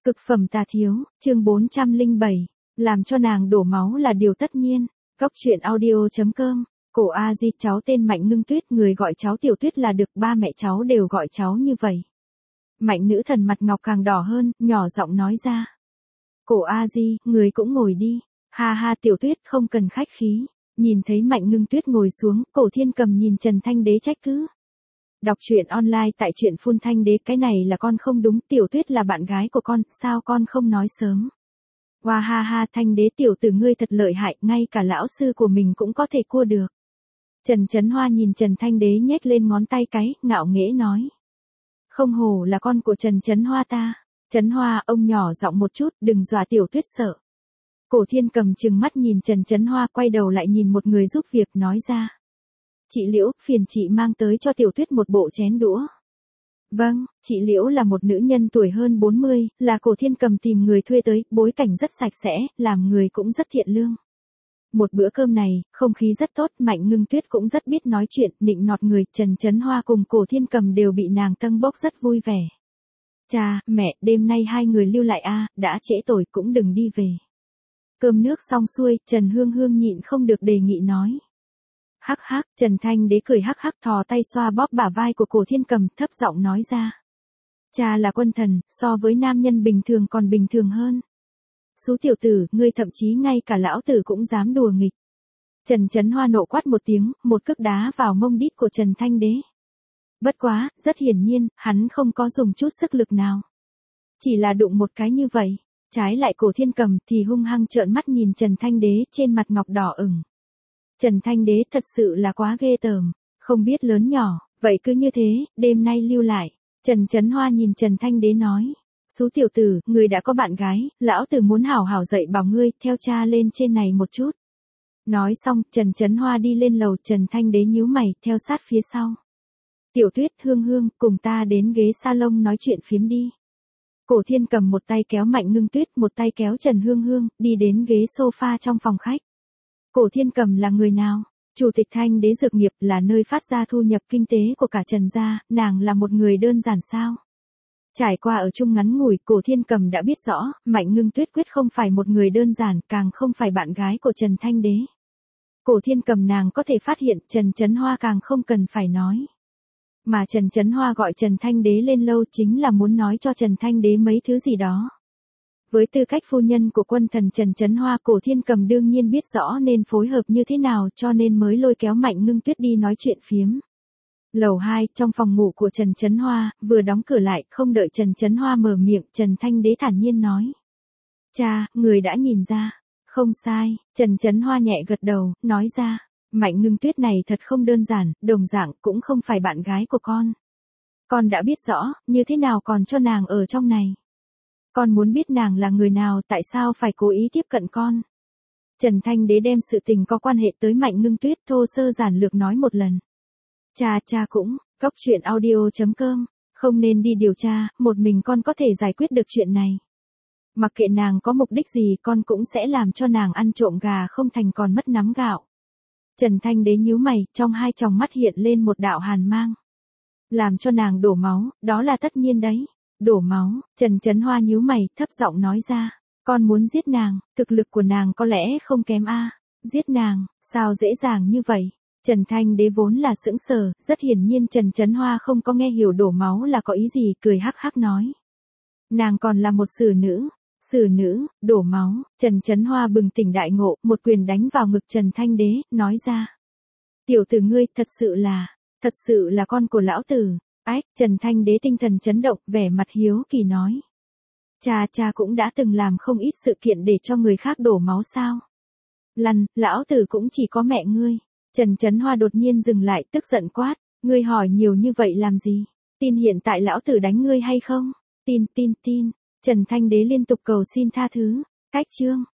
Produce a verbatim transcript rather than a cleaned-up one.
Cực phẩm tà thiếu, chương bốn trăm lẻ bảy, làm cho nàng đổ máu là điều tất nhiên. Góc truyện audio chấm com, cổ A Di, cháu tên Mạnh Ngưng Tuyết, người gọi cháu Tiểu Tuyết là được, ba mẹ cháu đều gọi cháu như vậy. Mạnh nữ thần mặt ngọc càng đỏ hơn, nhỏ giọng nói ra. Cổ A Di, người cũng ngồi đi. Ha ha, Tiểu Tuyết không cần khách khí. Nhìn thấy Mạnh Ngưng Tuyết ngồi xuống, Cổ Thiên Cầm nhìn Trần Thanh Đế trách cứ. Đọc truyện online tại truyện Phun Thanh Đế, cái này là con không đúng, Tiểu Tuyết là bạn gái của con, sao con không nói sớm? Hoa ha ha, Thanh Đế tiểu tử ngươi thật lợi hại, ngay cả lão sư của mình cũng có thể cua được. Trần Chấn Hoa nhìn Trần Thanh Đế nhếch lên ngón tay cái, ngạo nghễ nói. Không hổ là con của Trần Chấn Hoa ta. Chấn Hoa, ông nhỏ giọng một chút, đừng dọa Tiểu Tuyết sợ. Cổ Thiên Cầm trừng mắt nhìn Trần Chấn Hoa, quay đầu lại nhìn một người giúp việc, nói ra. Chị Liễu, phiền chị mang tới cho Tiểu Tuyết một bộ chén đũa. Vâng, chị Liễu là một nữ nhân tuổi hơn bốn mươi, là Cổ Thiên Cầm tìm người thuê tới, bối cảnh rất sạch sẽ, làm người cũng rất thiện lương. Một bữa cơm này, không khí rất tốt, Mạnh Ngưng Tuyết cũng rất biết nói chuyện, nịnh nọt người, Trần Chấn Hoa cùng Cổ Thiên Cầm đều bị nàng tâng bốc rất vui vẻ. Cha, mẹ, đêm nay hai người lưu lại a, đã trễ tối cũng đừng đi về. Cơm nước xong xuôi, Trần Hương Hương nhịn không được đề nghị nói. Hắc hắc, Trần Thanh Đế cười hắc hắc, thò tay xoa bóp bả vai của Cổ Thiên Cầm, thấp giọng nói ra. Cha là quân thần, so với nam nhân bình thường còn bình thường hơn. Xú tiểu tử, ngươi thậm chí ngay cả lão tử cũng dám đùa nghịch. Trần Chấn Hoa nộ quát một tiếng, một cước đá vào mông đít của Trần Thanh Đế. Bất quá, rất hiển nhiên, hắn không có dùng chút sức lực nào. Chỉ là đụng một cái như vậy. Trái lại Cổ Thiên Cầm thì hung hăng trợn mắt nhìn Trần Thanh Đế, trên mặt ngọc đỏ ửng. Trần Thanh Đế thật sự là quá ghê tởm, không biết lớn nhỏ, vậy cứ như thế, đêm nay lưu lại. Trần Chấn Hoa nhìn Trần Thanh Đế nói. Xú tiểu tử, người đã có bạn gái, lão tử muốn hảo hảo dạy bảo ngươi, theo cha lên trên này một chút. Nói xong, Trần Chấn Hoa đi lên lầu, Trần Thanh Đế nhíu mày, theo sát phía sau. Tiểu Tuyết, Hương Hương, cùng ta đến ghế salon nói chuyện phiếm đi. Cổ Thiên Cầm một tay kéo Mạnh Ngưng Tuyết, một tay kéo Trần Hương Hương, đi đến ghế sofa trong phòng khách. Cổ Thiên Cầm là người nào? Chủ tịch Thanh Đế Dược Nghiệp, là nơi phát ra thu nhập kinh tế của cả Trần gia, nàng là một người đơn giản sao? Trải qua ở chung ngắn ngủi, Cổ Thiên Cầm đã biết rõ, Mạnh Ngưng Tuyết quyết không phải một người đơn giản, càng không phải bạn gái của Trần Thanh Đế. Cổ Thiên Cầm nàng có thể phát hiện, Trần Chấn Hoa càng không cần phải nói. Mà Trần Chấn Hoa gọi Trần Thanh Đế lên lâu chính là muốn nói cho Trần Thanh Đế mấy thứ gì đó. Với tư cách phu nhân của quân thần Trần Chấn Hoa, Cổ Thiên Cầm đương nhiên biết rõ nên phối hợp như thế nào, cho nên mới lôi kéo Mạnh Ngưng Tuyết đi nói chuyện phiếm. Lầu hai, trong phòng ngủ của Trần Chấn Hoa, vừa đóng cửa lại, không đợi Trần Chấn Hoa mở miệng, Trần Thanh Đế thản nhiên nói. Cha, người đã nhìn ra. Không sai, Trần Chấn Hoa nhẹ gật đầu, nói ra. Mạnh Ngưng Tuyết này thật không đơn giản, đồng dạng cũng không phải bạn gái của con. Con đã biết rõ, như thế nào còn cho nàng ở trong này. Con muốn biết nàng là người nào, tại sao phải cố ý tiếp cận con. Trần Thanh Đế đem sự tình có quan hệ tới Mạnh Ngưng Tuyết thô sơ giản lược nói một lần. Cha cha cũng, góc truyện audio chấm com, không nên đi điều tra, một mình con có thể giải quyết được chuyện này. Mặc kệ nàng có mục đích gì, con cũng sẽ làm cho nàng ăn trộm gà không thành còn mất nắm gạo. Trần Thanh Đế nhíu mày, trong hai tròng mắt hiện lên một đạo hàn mang. Làm cho nàng đổ máu, đó là tất nhiên đấy. Đổ máu, Trần Chấn Hoa nhíu mày, thấp giọng nói ra. Con muốn giết nàng, thực lực của nàng có lẽ không kém a. Giết nàng, sao dễ dàng như vậy? Trần Thanh Đế vốn là sững sờ, rất hiển nhiên Trần Chấn Hoa không có nghe hiểu đổ máu là có ý gì, cười hắc hắc nói. Nàng còn là một xử nữ. Xử nữ, đổ máu, Trần Chấn Hoa bừng tỉnh đại ngộ, một quyền đánh vào ngực Trần Thanh Đế, nói ra. Tiểu tử ngươi, thật sự là, thật sự là con của lão tử. Ách, Trần Thanh Đế tinh thần chấn động, vẻ mặt hiếu kỳ nói. Cha cha cũng đã từng làm không ít sự kiện để cho người khác đổ máu sao. Lăn, lão tử cũng chỉ có mẹ ngươi. Trần Chấn Hoa đột nhiên dừng lại, tức giận quát. Ngươi hỏi nhiều như vậy làm gì? Tin hiện tại lão tử đánh ngươi hay không? Tin tin tin. Trần Thanh Đế liên tục cầu xin tha thứ. Cách chương.